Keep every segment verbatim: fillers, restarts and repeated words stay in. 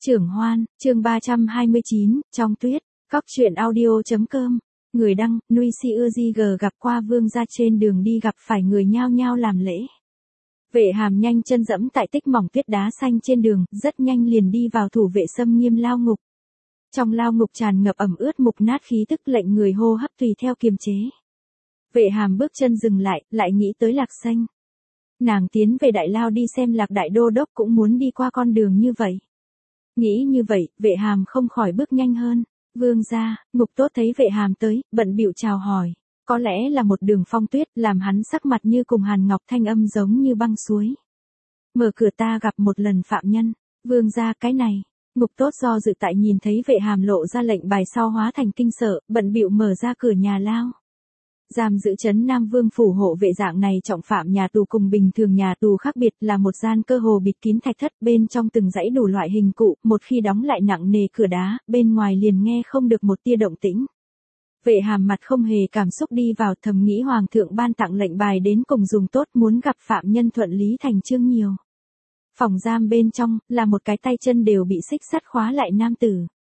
Trưởng Hoan, chương ba trăm hai mươi chín, trong tuyết, Cóc truyện audio.com, người đăng, Nuôi Si Ưa Di G gặp qua vương gia trên đường đi gặp phải người nhao nhao làm lễ. Vệ Hàm nhanh chân dẫm tại tích mỏng tuyết đá xanh trên đường, rất nhanh liền đi vào thủ vệ xâm nghiêm lao ngục. Trong lao ngục tràn ngập ẩm ướt mục nát khí tức lệnh người hô hấp tùy theo kiềm chế. Vệ Hàm bước chân dừng lại, lại nghĩ tới Lạc Xanh. Nàng tiến về đại lao đi xem Lạc đại đô đốc cũng muốn đi qua con đường như vậy. Nghĩ như vậy, Vệ Hàm không khỏi bước nhanh hơn. Vương gia, Ngục Tốt thấy Vệ Hàm tới, bận bịu chào hỏi. Có lẽ là một đường phong tuyết làm hắn sắc mặt như cùng hàn ngọc, thanh âm giống như băng suối. Mở cửa, ta gặp một lần phạm nhân. Vương gia, cái này. Ngục Tốt do dự tại nhìn thấy Vệ Hàm lộ ra lệnh bài sau hóa thành kinh sợ, bận bịu mở ra cửa nhà lao. Giam giữ trấn Nam Vương phủ hộ vệ dạng này trọng phạm nhà tù cùng bình thường nhà tù khác biệt là một gian cơ hồ bịt kín thạch thất, bên trong từng dãy đủ loại hình cụ, một khi đóng lại nặng nề cửa đá, bên ngoài liền nghe không được một tia động tĩnh. Vệ Hàm mặt không hề cảm xúc đi vào, thầm nghĩ hoàng thượng ban tặng lệnh bài đến cùng dùng tốt, muốn gặp phạm nhân thuận lý thành chương nhiều. Phòng giam bên trong là một cái tay chân đều bị xích sắt khóa lại nam tử.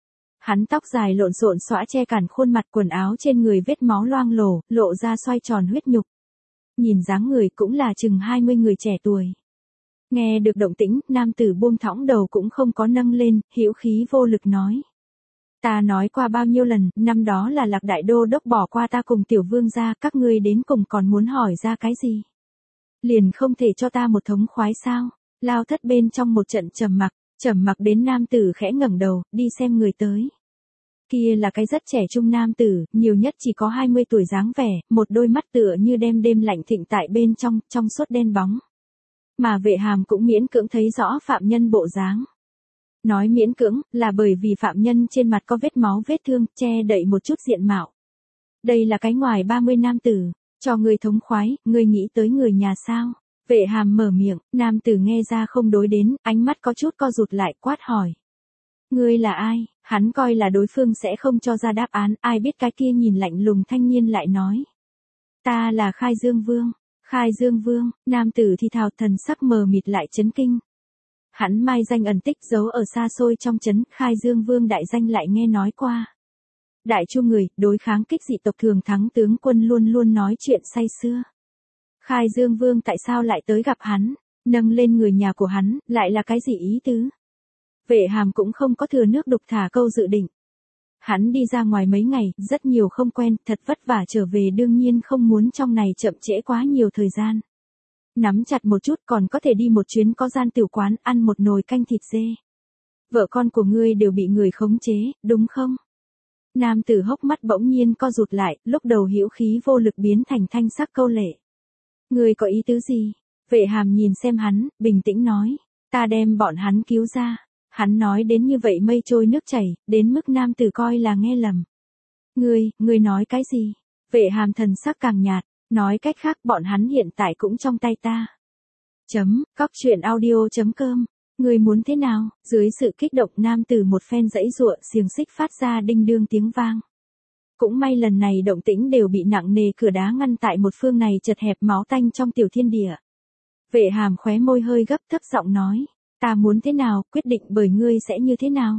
Hắn tóc dài lộn xộn xõa che cản khuôn mặt, quần áo trên người vết máu loang lổ, lộ ra xoay tròn huyết nhục. Nhìn dáng người cũng là chừng hai mươi người trẻ tuổi. Nghe được động tĩnh, nam tử buông thõng đầu cũng không có nâng lên, hữu khí vô lực nói. Ta nói qua bao nhiêu lần, năm đó là Lạc đại đô đốc bỏ qua ta cùng tiểu vương gia, các ngươi đến cùng còn muốn hỏi ra cái gì? Liền không thể cho ta một thống khoái sao? Lao thất bên trong một trận trầm mặc. Trầm mặc đến nam tử khẽ ngẩng đầu, đi xem người tới. Kia là cái rất trẻ trung nam tử, nhiều nhất chỉ có hai mươi tuổi dáng vẻ, một đôi mắt tựa như đêm đêm lạnh thịnh tại bên trong, trong suốt đen bóng. Mà Vệ Hàm cũng miễn cưỡng thấy rõ phạm nhân bộ dáng. Nói miễn cưỡng, là bởi vì phạm nhân trên mặt có vết máu vết thương, che đậy một chút diện mạo. Đây là cái ngoài ba mươi nam tử, cho người thống khoái, người nghĩ tới người nhà sao? Vệ Hàm mở miệng, nam tử nghe ra không đối đến, ánh mắt có chút co rụt lại, quát hỏi. Ngươi là ai? Hắn coi là đối phương sẽ không cho ra đáp án, ai biết cái kia nhìn lạnh lùng thanh niên lại nói. Ta là Khai Dương Vương. Khai Dương Vương, nam tử thì thào, thần sắc mờ mịt lại chấn kinh. Hắn mai danh ẩn tích giấu ở xa xôi trong trấn, Khai Dương Vương đại danh lại nghe nói qua. Đại chu người, đối kháng kích dị tộc thường thắng tướng quân luôn luôn nói chuyện say sưa. Khai Dương Vương tại sao lại tới gặp hắn, nâng lên người nhà của hắn, lại là cái gì ý tứ? Vệ Hàm cũng không có thừa nước đục thả câu dự định. Hắn đi ra ngoài mấy ngày, rất nhiều không quen, thật vất vả trở về, đương nhiên không muốn trong này chậm trễ quá nhiều thời gian. Nắm chặt một chút, còn có thể đi một chuyến có gian tiểu quán, ăn một nồi canh thịt dê. Vợ con của ngươi đều bị người khống chế, đúng không? Nam tử hốc mắt bỗng nhiên co rụt lại, lúc đầu hữu khí vô lực biến thành thanh sắc câu lệ. Ngươi có ý tứ gì? Vệ Hàm nhìn xem hắn, bình tĩnh nói. Ta đem bọn hắn cứu ra. Hắn nói đến như vậy mây trôi nước chảy, đến mức nam tử coi là nghe lầm. Ngươi, ngươi nói cái gì? Vệ Hàm thần sắc càng nhạt, nói cách khác bọn hắn hiện tại cũng trong tay ta. Chấm, Cóc truyện audio.com. Ngươi muốn thế nào? Dưới sự kích động nam tử một phen giãy giụa, xiềng xích phát ra đinh đương tiếng vang. Cũng may lần này động tĩnh đều bị nặng nề cửa đá ngăn tại một phương này chật hẹp máu tanh trong tiểu thiên địa. Vệ Hàm khóe môi hơi gấp, thấp giọng nói, ta muốn thế nào, quyết định bởi ngươi sẽ như thế nào.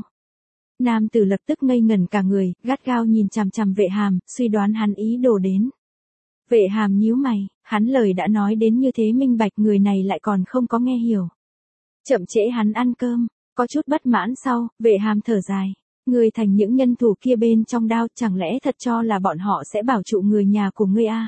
Nam tử lập tức ngây ngẩn cả người, gắt gao nhìn chằm chằm Vệ Hàm, suy đoán hắn ý đồ đến. Vệ Hàm nhíu mày, hắn lời đã nói đến như thế minh bạch, người này lại còn không có nghe hiểu. Chậm trễ hắn ăn cơm, có chút bất mãn sau, Vệ Hàm thở dài. Ngươi thành những nhân thủ kia bên trong đao, chẳng lẽ thật cho là bọn họ sẽ bảo trụ người nhà của ngươi à?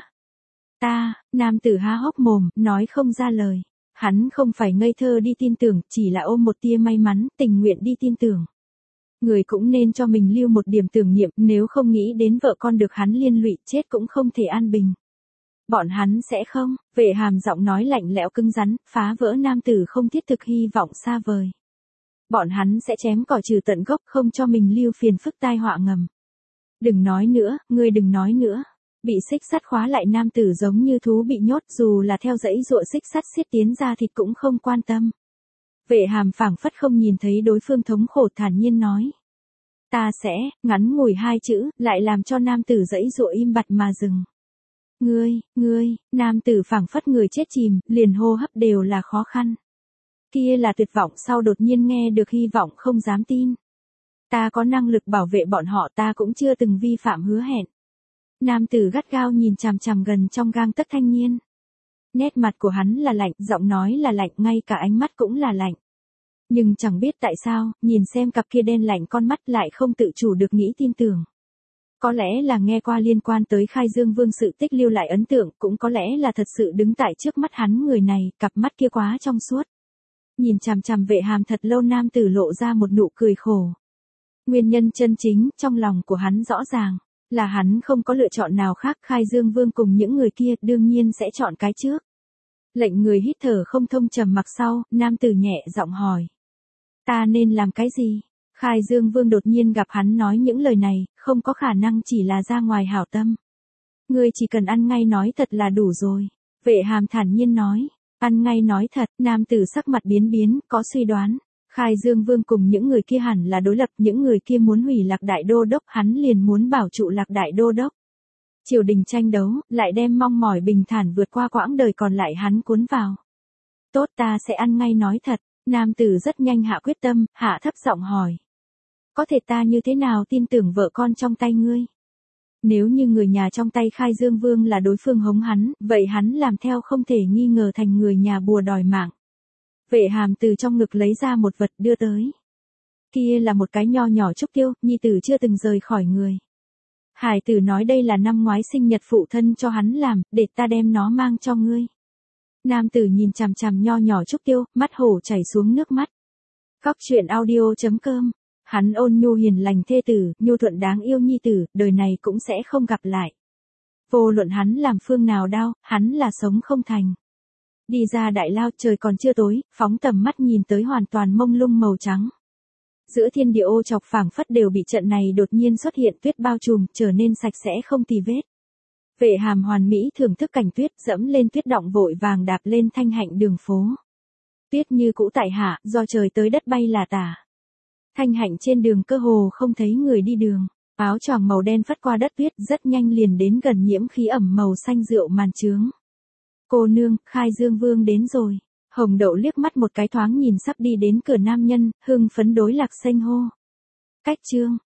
Ta, nam tử há hốc mồm, nói không ra lời. Hắn không phải ngây thơ đi tin tưởng, chỉ là ôm một tia may mắn, tình nguyện đi tin tưởng. Người cũng nên cho mình lưu một điểm tưởng niệm, nếu không nghĩ đến vợ con được hắn liên lụy, chết cũng không thể an bình. Bọn hắn sẽ không, Vệ Hàm giọng nói lạnh lẽo cứng rắn, phá vỡ nam tử không thiết thực hy vọng xa vời. Bọn hắn sẽ chém cỏ trừ tận gốc, không cho mình lưu phiền phức tai họa ngầm. Đừng nói nữa, ngươi đừng nói nữa. Bị xích sắt khóa lại nam tử giống như thú bị nhốt, dù là theo dãy ruộng xích sắt xiết tiến ra thịt cũng không quan tâm. Vệ Hàm phảng phất không nhìn thấy đối phương thống khổ, thản nhiên nói. Ta sẽ, ngắn ngủi hai chữ, lại làm cho nam tử dãy ruộng im bặt mà dừng. Ngươi, ngươi, nam tử phảng phất người chết chìm, liền hô hấp đều là khó khăn. Kia là tuyệt vọng sau đột nhiên nghe được hy vọng không dám tin. Ta có năng lực bảo vệ bọn họ, ta cũng chưa từng vi phạm hứa hẹn. Nam tử gắt gao nhìn chằm chằm gần trong gang tấc thanh niên. Nét mặt của hắn là lạnh, giọng nói là lạnh, ngay cả ánh mắt cũng là lạnh. Nhưng chẳng biết tại sao, nhìn xem cặp kia đen lạnh con mắt lại không tự chủ được nghĩ tin tưởng. Có lẽ là nghe qua liên quan tới Khai Dương Vương sự tích lưu lại ấn tượng, cũng có lẽ là thật sự đứng tại trước mắt hắn người này, cặp mắt kia quá trong suốt. Nhìn chằm chằm Vệ Hàm thật lâu, nam tử lộ ra một nụ cười khổ. Nguyên nhân chân chính, trong lòng của hắn rõ ràng, là hắn không có lựa chọn nào khác, Khai Dương Vương cùng những người kia đương nhiên sẽ chọn cái trước. Lệnh người hít thở không thông trầm mặc sau, nam tử nhẹ giọng hỏi. Ta nên làm cái gì? Khai Dương Vương đột nhiên gặp hắn nói những lời này, không có khả năng chỉ là ra ngoài hảo tâm. Ngươi chỉ cần ăn ngay nói thật là đủ rồi. Vệ Hàm thản nhiên nói. Ăn ngay nói thật, nam tử sắc mặt biến biến, có suy đoán. Khai Dương Vương cùng những người kia hẳn là đối lập, những người kia muốn hủy Lạc Đại Đô Đốc, hắn liền muốn bảo trụ Lạc Đại Đô Đốc. Triều đình tranh đấu, lại đem mong mỏi bình thản vượt qua quãng đời còn lại hắn cuốn vào. Tốt, ta sẽ ăn ngay nói thật. Nam tử rất nhanh hạ quyết tâm, hạ thấp giọng hỏi. Có thể ta như thế nào tin tưởng vợ con trong tay ngươi? Nếu như người nhà trong tay Khai Dương Vương là đối phương hống hắn, vậy hắn làm theo không thể nghi ngờ thành người nhà bùa đòi mạng. Vệ Hàm từ trong ngực lấy ra một vật đưa tới. Kia là một cái nho nhỏ trúc tiêu, nhi tử chưa từng rời khỏi người. Hải tử nói đây là năm ngoái sinh nhật phụ thân cho hắn làm, để ta đem nó mang cho ngươi. Nam tử nhìn chằm chằm nho nhỏ trúc tiêu, mắt hổ chảy xuống nước mắt. Cóc truyện audio chấm com. Hắn ôn nhu hiền lành thê tử, nhu thuận đáng yêu nhi tử, đời này cũng sẽ không gặp lại. Vô luận hắn làm phương nào đau, hắn là sống không thành. Đi ra đại lao, trời còn chưa tối, phóng tầm mắt nhìn tới hoàn toàn mông lung màu trắng. Giữa thiên địa ô chọc phảng phất đều bị trận này đột nhiên xuất hiện tuyết bao trùm, trở nên sạch sẽ không tì vết. Vệ Hàm hoàn mỹ thưởng thức cảnh tuyết, dẫm lên tuyết động vội vàng đạp lên thanh hạnh đường phố. Tuyết như cũ tại hạ, do trời tới đất bay là tả. Thanh hạnh trên đường cơ hồ không thấy người đi đường, áo choàng màu đen phất qua đất tuyết rất nhanh liền đến gần nhiễm khí ẩm màu xanh rượu màn trướng. Cô nương, Khai Dương Vương đến rồi. Hồng Đậu liếc mắt một cái thoáng nhìn sắp đi đến cửa nam nhân, hưng phấn đối Lạc Xanh hô. Cách chương.